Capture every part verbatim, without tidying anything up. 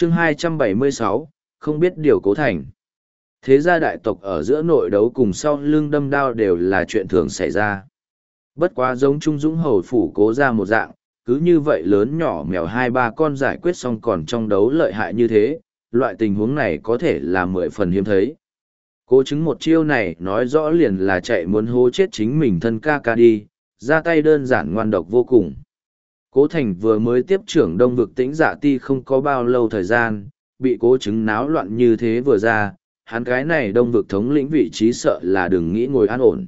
chương hai trăm bảy mươi sáu, không biết điều Cố Thành. Thế gia đại tộc ở giữa nội đấu cùng sau lưng đâm đao đều là chuyện thường xảy ra. Bất quá giống Trung Dũng hầu phủ Cố ra một dạng, cứ như vậy lớn nhỏ mèo hai ba con giải quyết xong còn trong đấu lợi hại như thế, loại tình huống này có thể là mười phần hiếm thấy. Cố chứng một chiêu này nói rõ liền là chạy muốn hô chết chính mình thân ca ca đi, ra tay đơn giản ngoan độc vô cùng. Cố Thành vừa mới tiếp trưởng đông vực tĩnh dạ ti không có bao lâu thời gian, bị cố chứng náo loạn như thế vừa ra, hắn cái này đông vực thống lĩnh vị trí sợ là đừng nghĩ ngồi an ổn.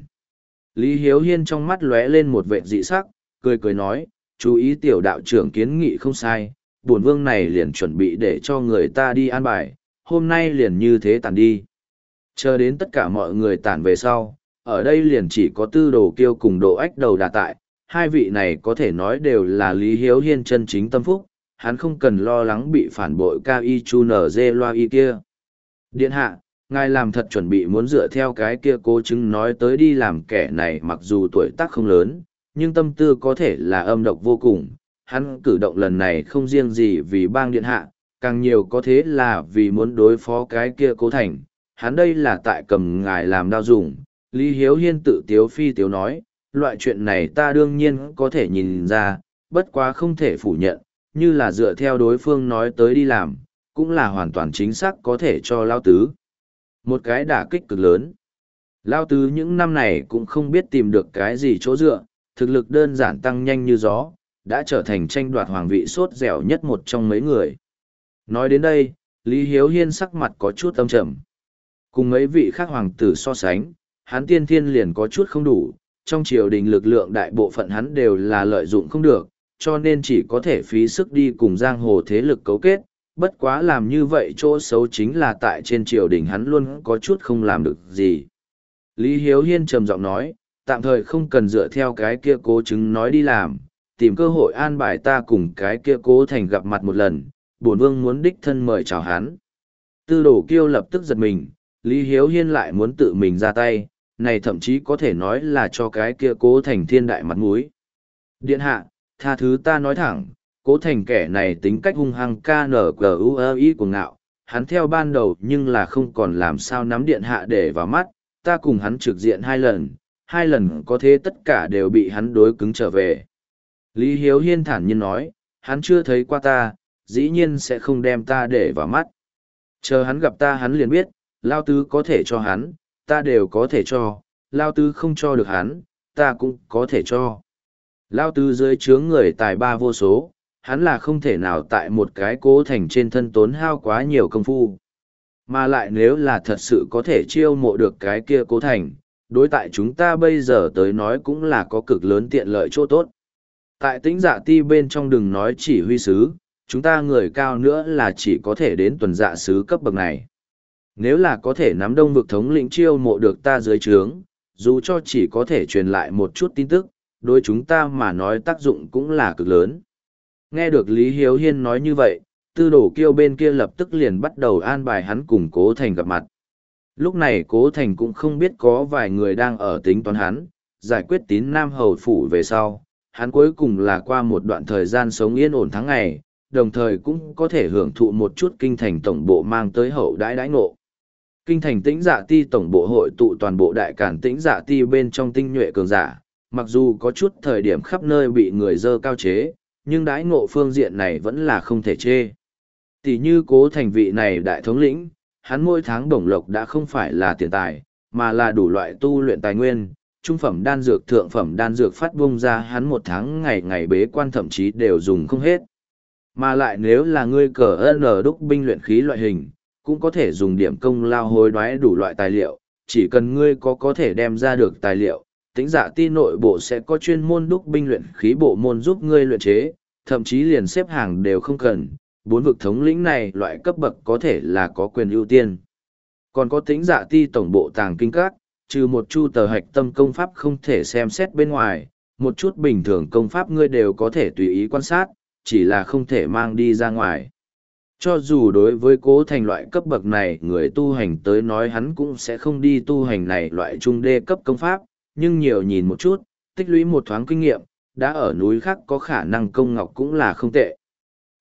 Lý Hiếu Hiên trong mắt lóe lên một vệ dị sắc, cười cười nói, chú ý tiểu đạo trưởng kiến nghị không sai, bổn vương này liền chuẩn bị để cho người ta đi an bài, hôm nay liền như thế tàn đi. Chờ đến tất cả mọi người tản về sau, ở đây liền chỉ có Tư Đồ Kiêu cùng Độ Ách Đầu đà tại, hai vị này có thể nói đều là Lý Hiếu Hiên chân chính tâm phúc, hắn không cần lo lắng bị phản bội ca y chu nở dê loa y kia. Điện hạ, ngài làm thật chuẩn bị muốn dựa theo cái kia cố chứng nói tới đi làm kẻ này mặc dù tuổi tác không lớn, nhưng tâm tư có thể là âm độc vô cùng. Hắn cử động lần này không riêng gì vì bang điện hạ, càng nhiều có thế là vì muốn đối phó cái kia Cố Thành. Hắn đây là tại cầm ngài làm đao dùng. Lý Hiếu Hiên tự tiếu phi tiếu nói, loại chuyện này ta đương nhiên có thể nhìn ra, bất quá không thể phủ nhận, như là dựa theo đối phương nói tới đi làm, cũng là hoàn toàn chính xác có thể cho Lao Tứ một cái đả kích cực lớn. Lao Tứ những năm này cũng không biết tìm được cái gì chỗ dựa, thực lực đơn giản tăng nhanh như gió, đã trở thành tranh đoạt hoàng vị sốt dẻo nhất một trong mấy người. Nói đến đây, Lý Hiếu Hiên sắc mặt có chút âm trầm. Cùng mấy vị khác hoàng tử so sánh, hắn tiên thiên liền có chút không đủ, trong triều đình lực lượng đại bộ phận hắn đều là lợi dụng không được, cho nên chỉ có thể phí sức đi cùng giang hồ thế lực cấu kết, bất quá làm như vậy chỗ xấu chính là tại trên triều đình hắn luôn có chút không làm được gì. Lý Hiếu Hiên trầm giọng nói, tạm thời không cần dựa theo cái kia cố chứng nói đi làm, tìm cơ hội an bài ta cùng cái kia Cố Thành gặp mặt một lần, bổn vương muốn đích thân mời chào hắn. Tư Đồ Kiêu lập tức giật mình, Lý Hiếu Hiên lại muốn tự mình ra tay, này thậm chí có thể nói là cho cái kia Cố Thành thiên đại mặt mũi. Điện hạ, tha thứ ta nói thẳng, Cố Thành kẻ này tính cách hung hăng ca nở cờ u ơ ý của ngạo, hắn theo ban đầu nhưng là không còn làm sao nắm điện hạ để vào mắt, ta cùng hắn trực diện hai lần, hai lần có thế tất cả đều bị hắn đối cứng trở về. Lý Hiếu Hiên thản nhiên nói, hắn chưa thấy qua ta, dĩ nhiên sẽ không đem ta để vào mắt. Chờ hắn gặp ta hắn liền biết, Lao Tứ có thể cho hắn, ta đều có thể cho, Lao Tứ không cho được hắn, ta cũng có thể cho. Lao Tứ dưới chướng người tài ba vô số, hắn là không thể nào tại một cái Cố Thành trên thân tốn hao quá nhiều công phu. Mà lại nếu là thật sự có thể chiêu mộ được cái kia Cố Thành, đối tại chúng ta bây giờ tới nói cũng là có cực lớn tiện lợi chỗ tốt. Tại Tĩnh Dạ Ti bên trong đừng nói chỉ huy sứ, chúng ta người cao nữa là chỉ có thể đến tuần dạ sứ cấp bậc này. Nếu là có thể nắm đông vực thống lĩnh chiêu mộ được ta dưới trướng, dù cho chỉ có thể truyền lại một chút tin tức, đối chúng ta mà nói tác dụng cũng là cực lớn. Nghe được Lý Hiếu Hiên nói như vậy, Tư Đồ Kiêu bên kia lập tức liền bắt đầu an bài hắn cùng Cố Thành gặp mặt. Lúc này Cố Thành cũng không biết có vài người đang ở tính toán hắn, giải quyết tín Nam Hầu Phủ về sau, hắn cuối cùng là qua một đoạn thời gian sống yên ổn tháng ngày, đồng thời cũng có thể hưởng thụ một chút kinh thành tổng bộ mang tới hậu đãi đãi ngộ. Kinh thành Tĩnh Dạ Ti tổng bộ hội tụ toàn bộ đại cản Tĩnh Dạ Ti bên trong tinh nhuệ cường giả, mặc dù có chút thời điểm khắp nơi bị người dơ cao chế, nhưng đãi ngộ phương diện này vẫn là không thể chê. Tỷ như Cố Thành vị này đại thống lĩnh, hắn mỗi tháng bổng lộc đã không phải là tiền tài, mà là đủ loại tu luyện tài nguyên, trung phẩm đan dược thượng phẩm đan dược phát bung ra hắn một tháng ngày ngày bế quan thậm chí đều dùng không hết. Mà lại nếu là ngươi cờ ơn đúc binh luyện khí loại hình, cũng có thể dùng điểm công lao hối đoái đủ loại tài liệu, chỉ cần ngươi có có thể đem ra được tài liệu, Tĩnh Dạ Ti nội bộ sẽ có chuyên môn đúc binh luyện khí bộ môn giúp ngươi luyện chế, thậm chí liền xếp hàng đều không cần, bốn vực thống lĩnh này loại cấp bậc có thể là có quyền ưu tiên. Còn có Tĩnh Dạ Ti tổng bộ tàng kinh các, trừ một chu tờ hạch tâm công pháp không thể xem xét bên ngoài, một chút bình thường công pháp ngươi đều có thể tùy ý quan sát, chỉ là không thể mang đi ra ngoài. Cho dù đối với Cố Thành loại cấp bậc này người tu hành tới nói hắn cũng sẽ không đi tu hành này loại trung đê cấp công pháp, nhưng nhiều nhìn một chút, tích lũy một thoáng kinh nghiệm, đã ở núi khác có khả năng công ngọc cũng là không tệ.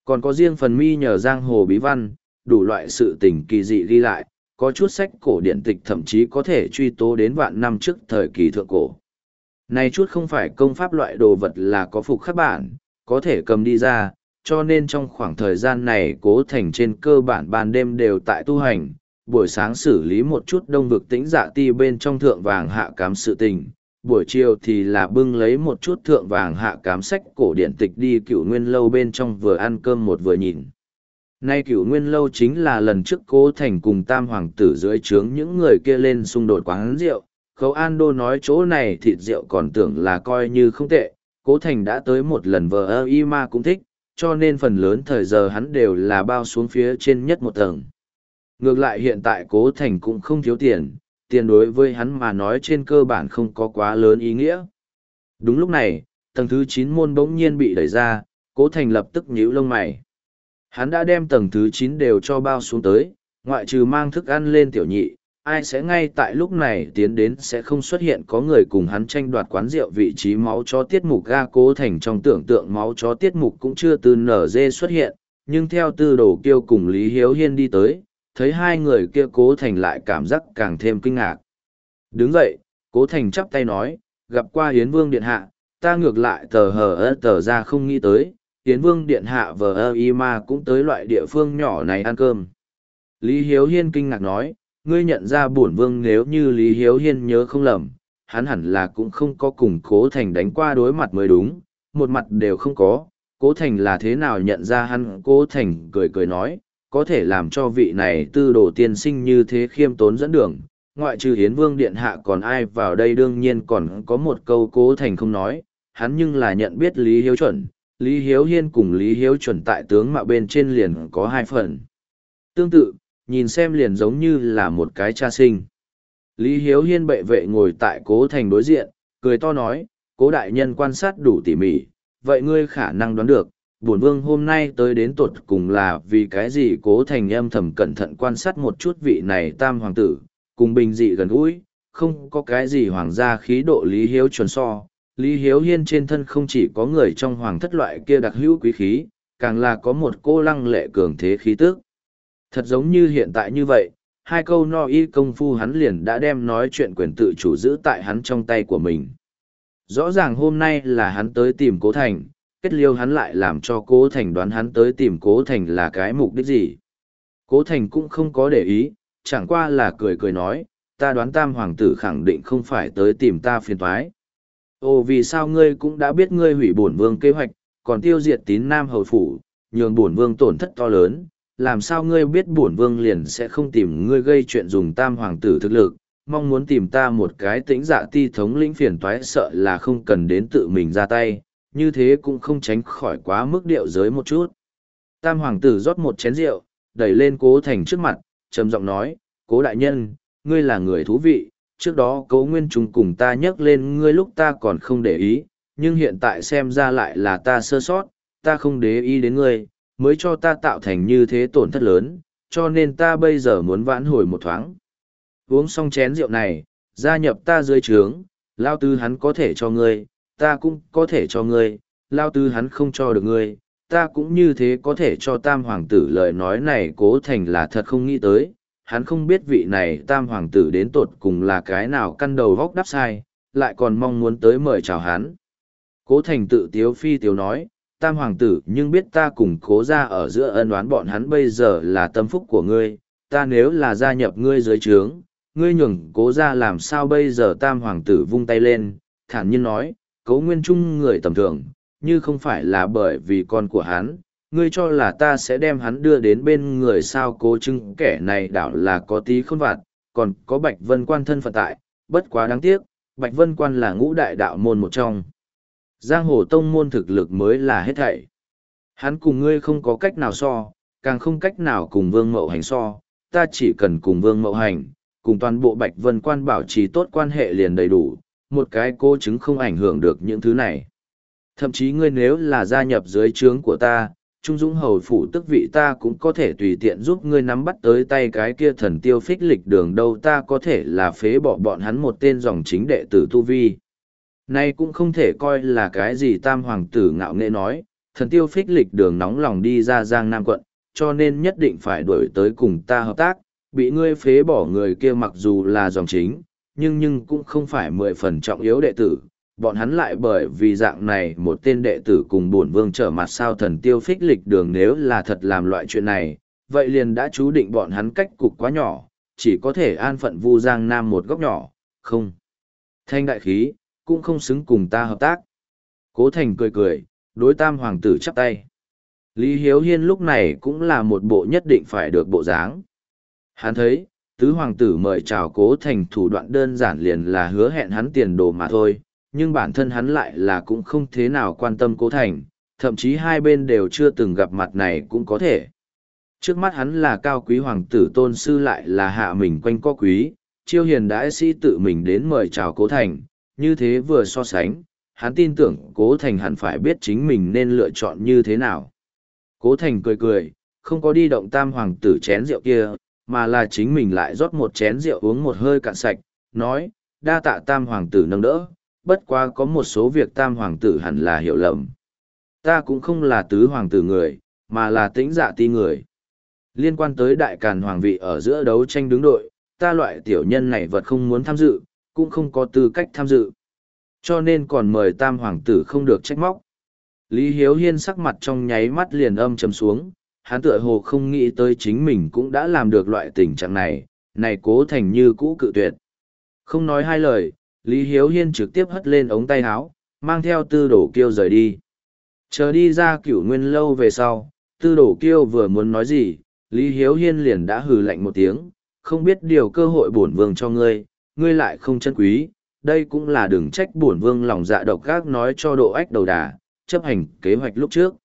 Còn có riêng phần mi nhờ giang hồ bí văn, đủ loại sự tình kỳ dị ghi lại, có chút sách cổ điển tịch thậm chí có thể truy tố đến vạn năm trước thời kỳ thượng cổ. Này chút không phải công pháp loại đồ vật là có phục khắc bản, có thể cầm đi ra, cho nên trong khoảng thời gian này Cố Thành trên cơ bản ban đêm đều tại tu hành, buổi sáng xử lý một chút đông vực tĩnh dạ ti bên trong thượng vàng hạ cám sự tình, buổi chiều thì là bưng lấy một chút thượng vàng hạ cám sách cổ điển tịch đi Cửu Nguyên lâu bên trong vừa ăn cơm một vừa nhìn. Nay Cửu Nguyên lâu chính là lần trước Cố Thành cùng Tam hoàng tử dưới trướng những người kia lên xung đột quán rượu, Khấu An Đô nói chỗ này thịt rượu còn tưởng là coi như không tệ, Cố Thành đã tới một lần vờ ơ y ma cũng thích, cho nên phần lớn thời giờ hắn đều là bao xuống phía trên nhất một tầng. Ngược lại hiện tại Cố Thành cũng không thiếu tiền, tiền đối với hắn mà nói trên cơ bản không có quá lớn ý nghĩa. Đúng lúc này, tầng thứ chín môn bỗng nhiên bị đẩy ra, Cố Thành lập tức nhíu lông mày. Hắn đã đem tầng thứ chín đều cho bao xuống tới, ngoại trừ mang thức ăn lên tiểu nhị, ai sẽ ngay tại lúc này tiến đến sẽ không xuất hiện có người cùng hắn tranh đoạt quán rượu vị trí máu chó tiết mục. Ga Cố Thành trong tưởng tượng máu chó tiết mục cũng chưa từ nở dê xuất hiện, nhưng theo tư đồ kiêu cùng Lý Hiếu Hiên đi tới, thấy hai người kia Cố Thành lại cảm giác càng thêm kinh ngạc. Đứng dậy, Cố Thành chắp tay nói, gặp qua Yến Vương Điện Hạ, ta ngược lại tờ hờ ơ tờ ra không nghĩ tới, Yến Vương Điện Hạ vờ ơ y ma cũng tới loại địa phương nhỏ này ăn cơm. Lý Hiếu Hiên kinh ngạc nói, ngươi nhận ra bổn vương nếu như Lý Hiếu Hiên nhớ không lầm, hắn hẳn là cũng không có cùng Cố Thành đánh qua đối mặt mới đúng, một mặt đều không có, Cố Thành là thế nào nhận ra hắn. Cố Thành cười cười nói, có thể làm cho vị này tư đồ tiên sinh như thế khiêm tốn dẫn đường, ngoại trừ Hiến Vương Điện Hạ còn ai vào đây. Đương nhiên còn có một câu Cố Thành không nói, hắn nhưng là nhận biết Lý Hiếu Chuẩn, Lý Hiếu Hiên cùng Lý Hiếu Chuẩn tại tướng mạo bên trên liền có hai phần tương tự, nhìn xem liền giống như là một cái cha sinh. Lý Hiếu Hiên bệ vệ ngồi tại Cố Thành đối diện, cười to nói, Cố đại nhân quan sát đủ tỉ mỉ, vậy ngươi khả năng đoán được, bổn vương hôm nay tới đến tột cùng là vì cái gì. Cố Thành âm thầm cẩn thận quan sát một chút vị này tam hoàng tử, cùng bình dị gần gũi, không có cái gì hoàng gia khí độ Lý Hiếu Chuẩn so. Lý Hiếu Hiên trên thân không chỉ có người trong hoàng thất loại kia đặc hữu quý khí, càng là có một cô lăng lệ cường thế khí tức. Thật giống như hiện tại như vậy, hai câu no y công phu hắn liền đã đem nói chuyện quyền tự chủ giữ tại hắn trong tay của mình. Rõ ràng hôm nay là hắn tới tìm Cố Thành, kết liêu hắn lại làm cho Cố Thành đoán hắn tới tìm Cố Thành là cái mục đích gì. Cố Thành cũng không có để ý, chẳng qua là cười cười nói, ta đoán tam hoàng tử khẳng định không phải tới tìm ta phiền toái. Ồ, vì sao ngươi cũng đã biết ngươi hủy bổn vương kế hoạch, còn tiêu diệt tín nam hầu phủ, nhường bổn vương tổn thất to lớn, làm sao ngươi biết bổn vương liền sẽ không tìm ngươi gây chuyện dùng tam hoàng tử thực lực, mong muốn tìm ta một cái tĩnh dạ ti thống lĩnh phiền toái, sợ là không cần đến tự mình ra tay, như thế cũng không tránh khỏi quá mức điệu giới một chút. Tam hoàng tử rót một chén rượu, đẩy lên Cố Thành trước mặt, trầm giọng nói, Cố đại nhân, ngươi là người thú vị, trước đó Cố Nguyên Trung cùng ta nhắc lên ngươi lúc ta còn không để ý, nhưng hiện tại xem ra lại là ta sơ sót, ta không để ý đến ngươi, mới cho ta tạo thành như thế tổn thất lớn, cho nên ta bây giờ muốn vãn hồi một thoáng. Uống xong chén rượu này, gia nhập ta dưới trướng, lao tư hắn có thể cho ngươi, ta cũng có thể cho ngươi, lao tư hắn không cho được ngươi, ta cũng như thế có thể cho tam hoàng tử. Lời nói này Cố Thành là thật không nghĩ tới, hắn không biết vị này tam hoàng tử đến tột cùng là cái nào căn đầu vóc đắp sai, lại còn mong muốn tới mời chào hắn. Cố Thành tự tiếu phi tiếu nói, tam hoàng tử nhưng biết ta cùng Cố gia ở giữa ân oán, bọn hắn bây giờ là tâm phúc của ngươi, ta nếu là gia nhập ngươi dưới trướng, ngươi nhường Cố gia làm sao bây giờ. Tam hoàng tử vung tay lên, thản nhiên nói, Cố Nguyên Trung người tầm thường, như không phải là bởi vì con của hắn, ngươi cho là ta sẽ đem hắn đưa đến bên người sao. Cố Trưng kẻ này đảo là có tí khôn vặt, còn có Bạch Vân Quan thân phận tại, bất quá đáng tiếc, Bạch Vân Quan là ngũ đại đạo môn một trong. Giang hồ tông môn thực lực mới là hết thảy. Hắn cùng ngươi không có cách nào so, càng không cách nào cùng Vương Mậu Hành so, ta chỉ cần cùng Vương Mậu Hành, cùng toàn bộ Bạch Vân Quan bảo trì tốt quan hệ liền đầy đủ, một cái Cố chứng không ảnh hưởng được những thứ này. Thậm chí ngươi nếu là gia nhập dưới trướng của ta, Trung Dũng hầu phủ tức vị ta cũng có thể tùy tiện giúp ngươi nắm bắt tới tay cái kia thần tiêu phích lịch đường đâu, ta có thể là phế bỏ bọn hắn một tên dòng chính đệ tử tu vi. Nay cũng không thể coi là cái gì tam hoàng tử ngạo nghệ nói, thần tiêu phích lịch đường nóng lòng đi ra Giang Nam quận, cho nên nhất định phải đuổi tới cùng ta hợp tác, bị ngươi phế bỏ người kia mặc dù là dòng chính, nhưng nhưng cũng không phải mười phần trọng yếu đệ tử, bọn hắn lại bởi vì dạng này một tên đệ tử cùng bổn vương trở mặt sao thần tiêu phích lịch đường nếu là thật làm loại chuyện này, vậy liền đã chú định bọn hắn cách cục quá nhỏ, chỉ có thể an phận vu Giang Nam một góc nhỏ, không. Thanh đại khí, cũng không xứng cùng ta hợp tác. Cố Thành cười cười, đối tam hoàng tử chắp tay. Lý Hiếu Hiên lúc này cũng là một bộ nhất định phải được bộ dáng. Hắn thấy, tứ hoàng tử mời chào Cố Thành thủ đoạn đơn giản liền là hứa hẹn hắn tiền đồ mà thôi, nhưng bản thân hắn lại là cũng không thế nào quan tâm Cố Thành, thậm chí hai bên đều chưa từng gặp mặt này cũng có thể. Trước mắt hắn là cao quý hoàng tử tôn sư lại là hạ mình quanh co quý, chiêu hiền đãi sĩ tự mình đến mời chào Cố Thành, như thế vừa so sánh, hắn tin tưởng Cố Thành hẳn phải biết chính mình nên lựa chọn như thế nào. Cố Thành cười cười, không có đi động tam hoàng tử chén rượu kia, mà là chính mình lại rót một chén rượu uống một hơi cạn sạch, nói, đa tạ tam hoàng tử nâng đỡ, bất quá có một số việc tam hoàng tử hẳn là hiểu lầm. Ta cũng không là tứ hoàng tử người, mà là tĩnh dạ ti người. Liên quan tới đại càn hoàng vị ở giữa đấu tranh đứng đội, ta loại tiểu nhân này vật không muốn tham dự, cũng không có tư cách tham dự. Cho nên còn mời tam hoàng tử không được trách móc. Lý Hiếu Hiên sắc mặt trong nháy mắt liền âm trầm xuống, hắn tựa hồ không nghĩ tới chính mình cũng đã làm được loại tình trạng này, này Cố Thành như cũ cự tuyệt. Không nói hai lời, Lý Hiếu Hiên trực tiếp hất lên ống tay áo, mang theo tư đổ kiêu rời đi. Chờ đi ra cửu nguyên lâu về sau, tư đổ kiêu vừa muốn nói gì, Lý Hiếu Hiên liền đã hừ lạnh một tiếng, không biết điều cơ hội bổn vương cho ngươi, ngươi lại không chân quý, đây cũng là đừng trách bổn vương lòng dạ độc gác nói cho độ ách đầu đà, chấp hành kế hoạch lúc trước.